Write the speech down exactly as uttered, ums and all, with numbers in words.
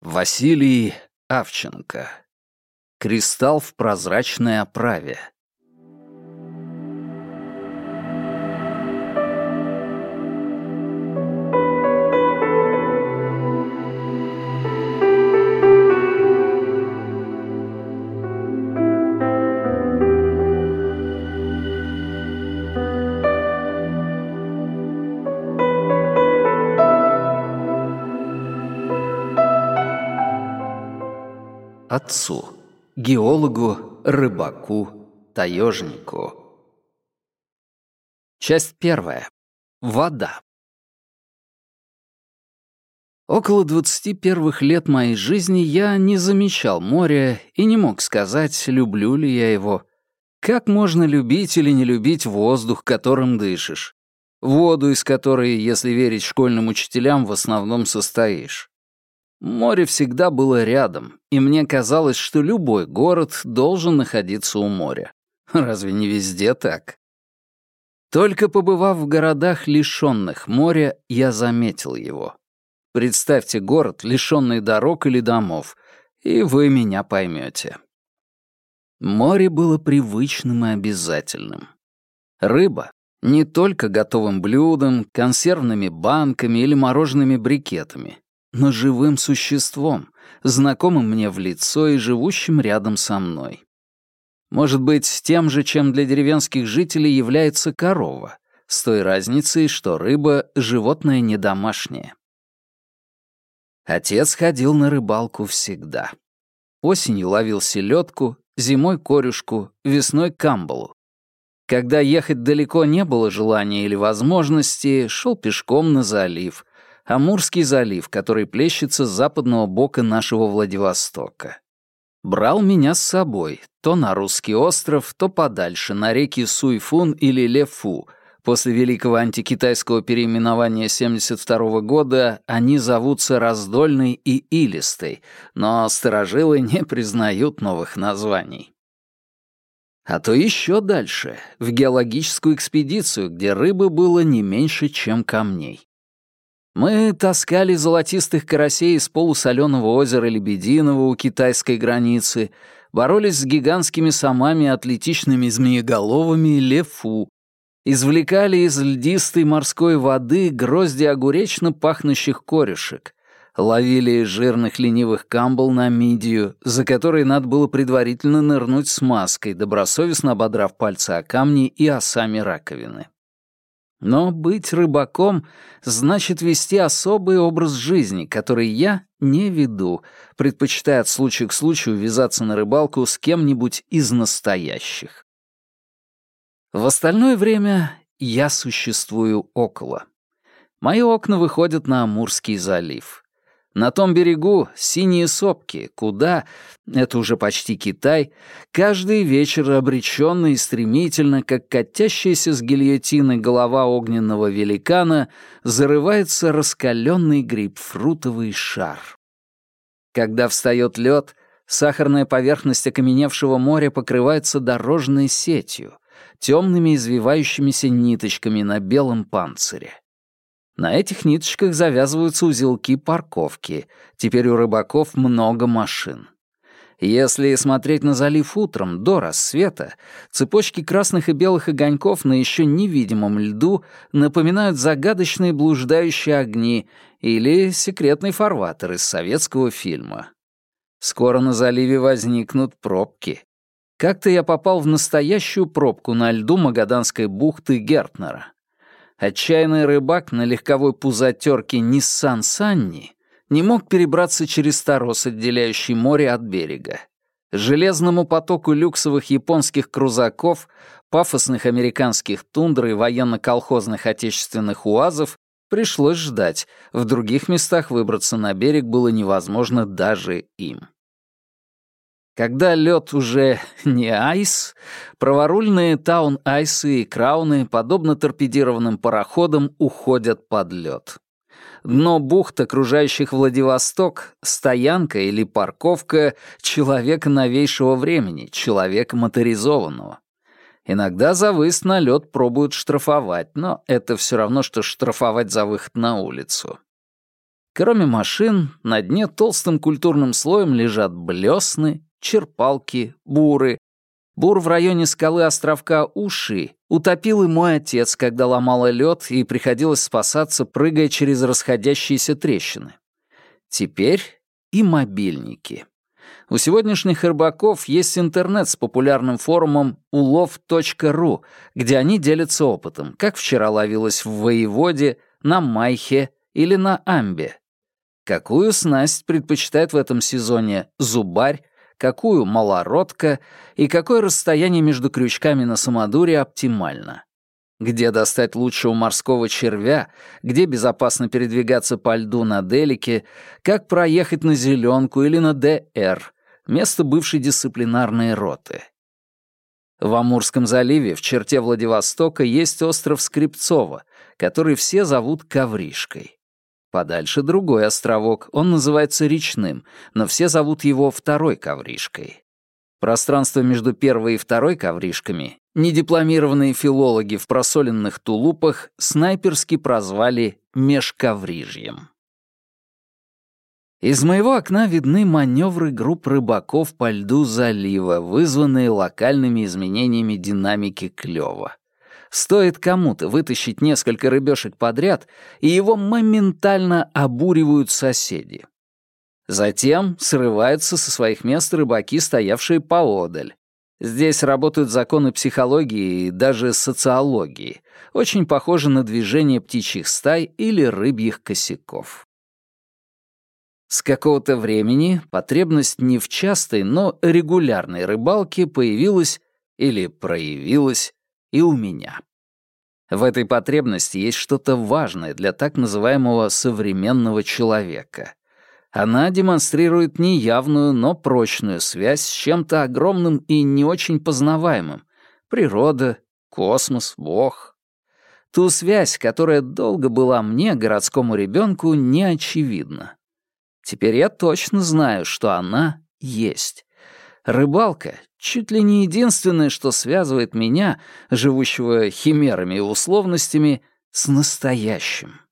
Василий Авченко. Кристалл в прозрачной оправе. Отцу, геологу, рыбаку, таежнику. Часть первая. Вода. Около двадцати первых лет моей жизни я не замечал моря и не мог сказать, люблю ли я его. Как можно любить или не любить воздух, которым дышишь? Воду, из которой, если верить школьным учителям, в основном состоишь. Море всегда было рядом, и мне казалось, что любой город должен находиться у моря. Разве не везде так? Только побывав в городах, лишённых моря, я заметил его. Представьте город, лишённый дорог или домов, и вы меня поймёте. Море было привычным и обязательным. Рыба — не только готовым блюдом, консервными банками или морожеными брикетами, но живым существом, знакомым мне в лицо и живущим рядом со мной. Может быть, тем же, чем для деревенских жителей является корова, с той разницей, что рыба — животное не домашнее. Отец ходил на рыбалку всегда. Осенью ловил селедку, зимой — корюшку, весной — камбалу. Когда ехать далеко не было желания или возможности, шел пешком на залив — Амурский залив, который плещется с западного бока нашего Владивостока. Брал меня с собой, то на Русский остров, то подальше, на реки Суйфун или Лефу. После великого антикитайского переименования семьдесят второго года они зовутся Раздольной и Илистой, но старожилы не признают новых названий. А то еще дальше, в геологическую экспедицию, где рыбы было не меньше, чем камней. Мы таскали золотистых карасей из полусолёного озера Лебединого у китайской границы, боролись с гигантскими самами атлетичными змееголовыми Лефу, извлекали из льдистой морской воды грозди огуречно пахнущих корюшек, ловили жирных ленивых камбал на мидию, за которой надо было предварительно нырнуть смазкой, добросовестно ободрав пальцы о камни и о сами раковины. Но быть рыбаком значит вести особый образ жизни, который я не веду, предпочитая от случая к случаю ввязаться на рыбалку с кем-нибудь из настоящих. В остальное время я существую около. Мои окна выходят на Амурский залив. На том берегу синие сопки, куда, это уже почти Китай, каждый вечер обреченно и стремительно, как катящаяся с гильотины голова огненного великана, зарывается раскаленный грейпфрутовый шар. Когда встает лед, сахарная поверхность окаменевшего моря покрывается дорожной сетью, темными извивающимися ниточками на белом панцире. На этих ниточках завязываются узелки парковки. Теперь у рыбаков много машин. Если смотреть на залив утром, до рассвета, цепочки красных и белых огоньков на еще невидимом льду напоминают загадочные блуждающие огни или секретный фарватер из советского фильма. Скоро на заливе возникнут пробки. Как-то я попал в настоящую пробку на льду Магаданской бухты Гертнера. Отчаянный рыбак на легковой пузатёрке Nissan Sunny не мог перебраться через торос, отделяющий море от берега. Железному потоку люксовых японских крузаков, пафосных американских тундр и военно-колхозных отечественных уазов пришлось ждать, в других местах выбраться на берег было невозможно даже им. Когда лед уже не айс, праворульные таун-айсы и крауны, подобно торпедированным пароходам, уходят под лед. Дно бухт, окружающих Владивосток, стоянка или парковка человека новейшего времени, человека моторизованного. Иногда за выезд на лед пробуют штрафовать, но это все равно, что штрафовать за выход на улицу. Кроме машин, на дне толстым культурным слоем лежат блесны, черпалки, буры. Бур в районе скалы островка Уши утопил и мой отец, когда ломало лед и приходилось спасаться, прыгая через расходящиеся трещины. Теперь и мобильники. У сегодняшних рыбаков есть интернет с популярным форумом улов точка ру, где они делятся опытом, как вчера ловилось в Воеводе, на Майхе или на Амбе. Какую снасть предпочитает в этом сезоне зубарь, какую малородка и какое расстояние между крючками на самодуре оптимально. Где достать лучшего морского червя, где безопасно передвигаться по льду на Делике, как проехать на Зеленку или на Дэ Эр, место бывшей дисциплинарной роты. В Амурском заливе в черте Владивостока есть остров Скрипцово, который все зовут Ковришкой. Подальше другой островок, он называется Речным, но все зовут его Второй Ковришкой. Пространство между первой и второй ковришками недипломированные филологи в просоленных тулупах снайперски прозвали Межковрижьем. Из моего окна видны маневры групп рыбаков по льду залива, вызванные локальными изменениями динамики клёва. Стоит кому-то вытащить несколько рыбешек подряд, и его моментально обуривают соседи. Затем срываются со своих мест рыбаки, стоявшие поодаль. Здесь работают законы психологии и даже социологии, очень похожи на движение птичьих стай или рыбьих косяков. С какого-то времени потребность не в частой, но регулярной рыбалке появилась или проявилась и у меня. В этой потребности есть что-то важное для так называемого современного человека. Она демонстрирует неявную, но прочную связь с чем-то огромным и не очень познаваемым — природа, космос, Бог. Ту связь, которая долго была мне, городскому ребенку, неочевидна. Теперь я точно знаю, что она есть. Рыбалка — чуть ли не единственное, что связывает меня, живущего химерами и условностями, с настоящим.